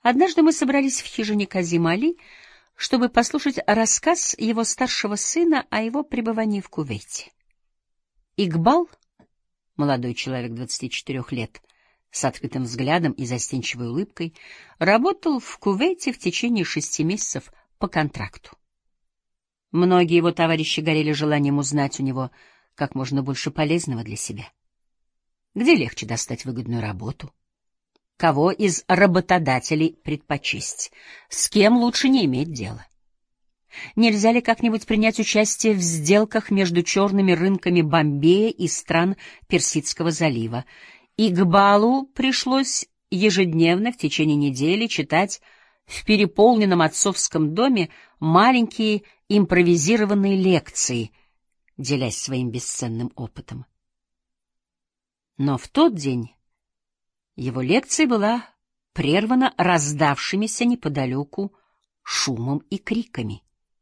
Однажды мы собрались в хижине Казима Али, чтобы послушать рассказ его старшего сына о его пребывании в Кувейте. Игбал, молодой человек 24 лет, с открытым взглядом и застенчивой улыбкой, работал в Кувейте в течение 6 месяцев по контракту. Многие его товарищи горели желанием узнать у него как можно больше полезного для себя. Где легче достать выгодную работу? Кого из работодателей предпочесть? С кем лучше не иметь дела? Нельзя ли как-нибудь принять участие в сделках между черными рынками Бомбея и стран Персидского залива? Игбалу пришлось ежедневно в течение недели читать в переполненном отцовском доме маленькие импровизированные лекции, делясь своим бесценным опытом. Но в тот день его лекция была прервана раздавшимися неподалеку шумом и криками.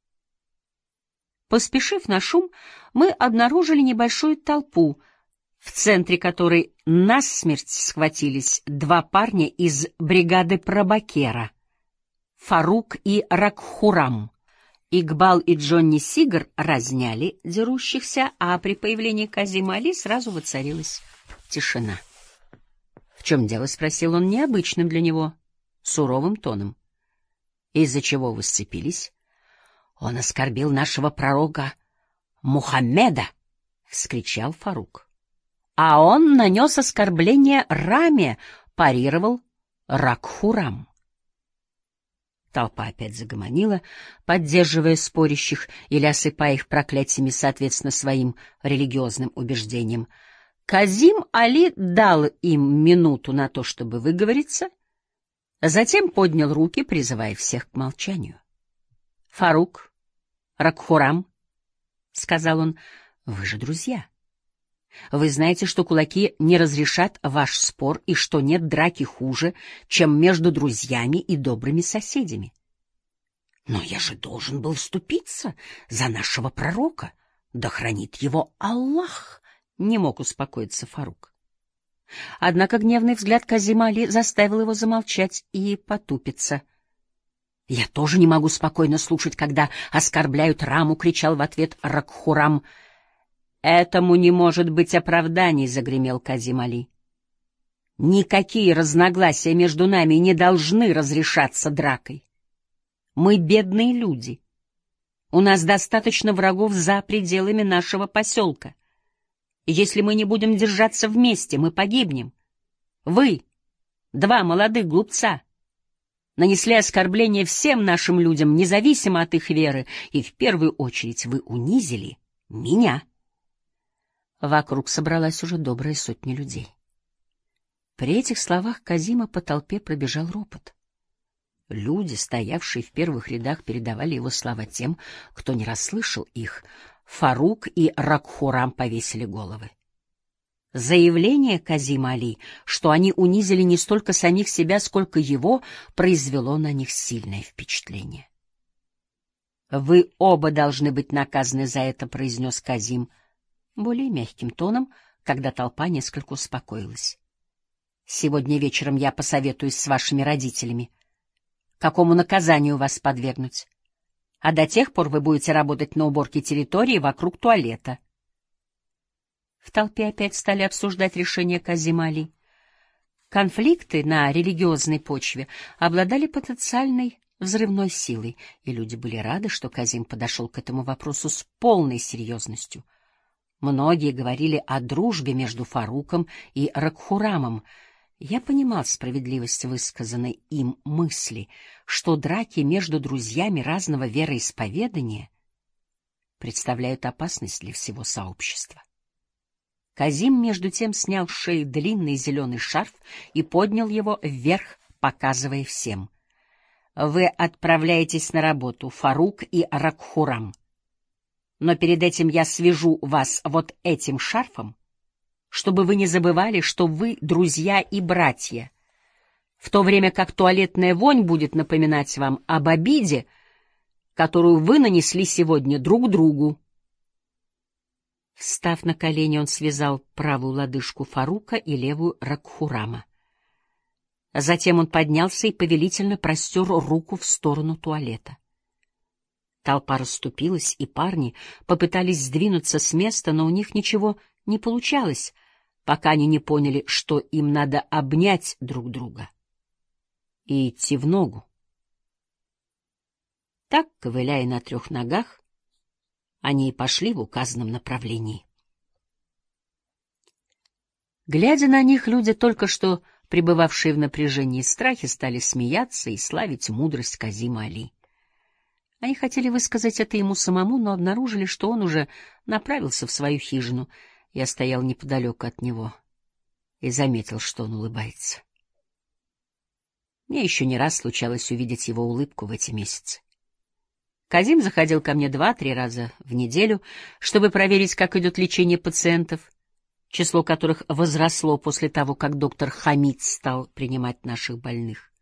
Поспешив на шум, мы обнаружили небольшую толпу, в центре которой насмерть схватились 2 парня из бригады Прабакера — Фарук и Ракхурам. Игбал и Джонни Сигар разняли дерущихся, а при появлении Казима Али сразу воцарилась тишина. — В чем дело? — спросил он необычным для него суровым тоном. — Из-за чего вы сцепились? — Он оскорбил нашего пророка Мухаммеда! — вскричал Фарук. — А он нанес оскорбление Раме! — парировал Ракхурам. Толпа опять загомонила, поддерживая спорящих или осыпая их проклятиями соответственно своим религиозным убеждениям. Казим Али дал им минуту на то, чтобы выговориться, затем поднял руки, призывая всех к молчанию. — Фарук, Ракхурам, — сказал он, — вы же друзья. Вы знаете, что кулаки не разрешат ваш спор и что нет драки хуже, чем между друзьями и добрыми соседями. Но я же должен был вступиться за нашего пророка, да хранит его Аллах, — не мог успокоиться Фарук. Однако гневный взгляд Казима Али заставил его замолчать и потупиться. — Я тоже не могу спокойно слушать, когда оскорбляют Раму, — кричал в ответ Ракхурам. — Этому не может быть оправданий, — загремел Казим Али. — Никакие разногласия между нами не должны разрешаться дракой. Мы бедные люди. У нас достаточно врагов за пределами нашего поселка. Если мы не будем держаться вместе, мы погибнем. Вы, 2 молодых глупца, нанесли оскорбление всем нашим людям, независимо от их веры, и в первую очередь вы унизили меня. Вокруг собралась уже добрая сотня людей. При этих словах Казима по толпе пробежал ропот. Люди, стоявшие в первых рядах, передавали его слова тем, кто не расслышал их. Фарук и Ракхурам повесили головы. Заявление Казима Али, что они унизили не столько самих себя, сколько его, произвело на них сильное впечатление. — Вы оба должны быть наказаны за это, — произнес Казим более мягким тоном, когда толпа несколько успокоилась. — Сегодня вечером я посоветуюсь с вашими родителями, какому наказанию вас подвергнуть. А до тех пор вы будете работать на уборке территории вокруг туалета. В толпе опять стали обсуждать решение Казима Али. Конфликты на религиозной почве обладали потенциальной взрывной силой, и люди были рады, что Казим подошел к этому вопросу с полной серьезностью. Многие говорили о дружбе между Фаруком и Ракхурамом. Я понимал справедливость высказанной им мысли, что драки между друзьями разного вероисповедания представляют опасность для всего сообщества. Казим, между тем, снял с шеи длинный зеленый шарф и поднял его вверх, показывая всем. — Вы отправляетесь на работу, Фарук и Ракхурам. Но перед этим я свяжу вас вот этим шарфом, чтобы вы не забывали, что вы друзья и братья, в то время как туалетная вонь будет напоминать вам об обиде, которую вы нанесли сегодня друг другу. Встав на колени, он связал правую лодыжку Фарука и левую Ракхурама. Затем он поднялся и повелительно простер руку в сторону туалета. Толпа расступилась, и парни попытались сдвинуться с места, но у них ничего не получалось, пока они не поняли, что им надо обнять друг друга и идти в ногу. Так, ковыляя на 3 ногах, они и пошли в указанном направлении. Глядя на них, люди, только что пребывавшие в напряжении и страхе, стали смеяться и славить мудрость Казима Али. Они хотели высказать это ему самому, но обнаружили, что он уже направился в свою хижину. Я стоял неподалеку от него и заметил, что он улыбается. Мне еще не раз случалось увидеть его улыбку в эти месяцы. Казим заходил ко мне 2-3 раза в неделю, чтобы проверить, как идет лечение пациентов, число которых возросло после того, как доктор Хамид стал принимать наших больных.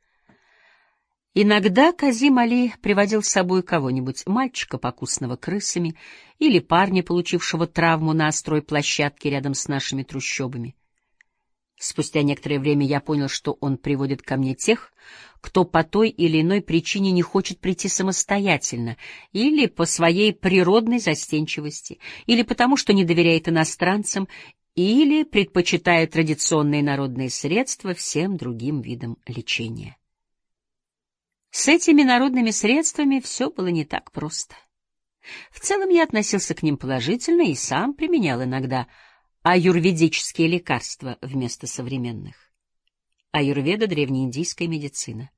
Иногда Казим Али приводил с собой кого-нибудь, мальчика, покусанного крысами, или парня, получившего травму на стройплощадке рядом с нашими трущобами. Спустя некоторое время я понял, что он приводит ко мне тех, кто по той или иной причине не хочет прийти самостоятельно, или по своей природной застенчивости, или потому, что не доверяет иностранцам, или предпочитает традиционные народные средства всем другим видам лечения. С этими народными средствами все было не так просто. В целом я относился к ним положительно и сам применял иногда аюрведические лекарства вместо современных. Аюрведа — древнеиндийская медицина.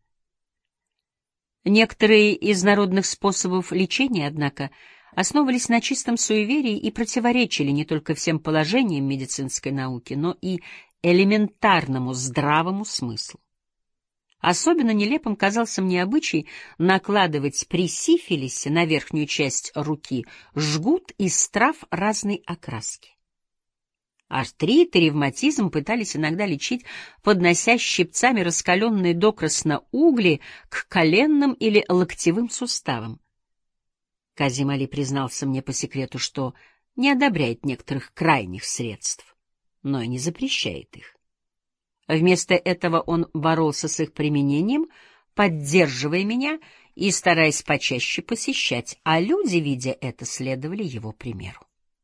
Некоторые из народных способов лечения, однако, основывались на чистом суеверии и противоречили не только всем положениям медицинской науки, но и элементарному здравому смыслу. Особенно нелепым казался мне обычай накладывать при сифилисе на верхнюю часть руки жгут из трав разной окраски. Артрит и ревматизм пытались иногда лечить, поднося щипцами раскаленные докрасно угли к коленным или локтевым суставам. Казим Али признался мне по секрету, что не одобряет некоторых крайних средств, но и не запрещает их. Вместо этого он боролся с их применением, поддерживая меня и стараясь почаще посещать, а люди, видя это, следовали его примеру.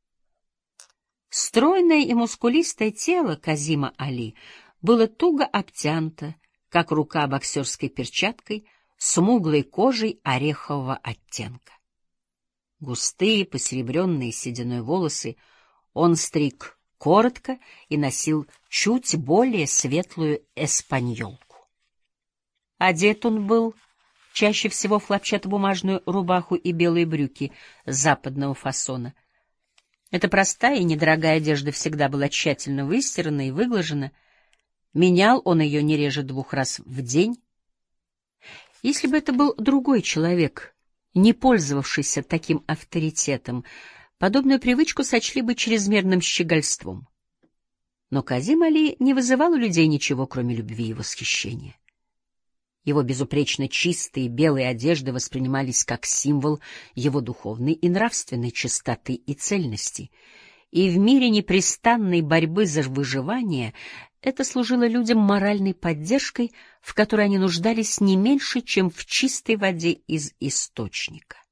Стройное и мускулистое тело Казима Али было туго обтянуто, как рука боксерской перчаткой, смуглой кожей орехового оттенка. Густые, посеребренные сединой волосы он стриг коротко и носил чуть более светлую эспаньолку. Одет он был чаще всего в хлопчатобумажную рубаху и белые брюки западного фасона. Эта простая и недорогая одежда всегда была тщательно выстирана и выглажена. Менял он ее не реже 2 раз в день. Если бы это был другой человек, не пользовавшийся таким авторитетом, подобную привычку сочли бы чрезмерным щегольством. Но Казим Али не вызывал у людей ничего, кроме любви и восхищения. Его безупречно чистые белые одежды воспринимались как символ его духовной и нравственной чистоты и цельности. И в мире непрестанной борьбы за выживание это служило людям моральной поддержкой, в которой они нуждались не меньше, чем в чистой воде из источника.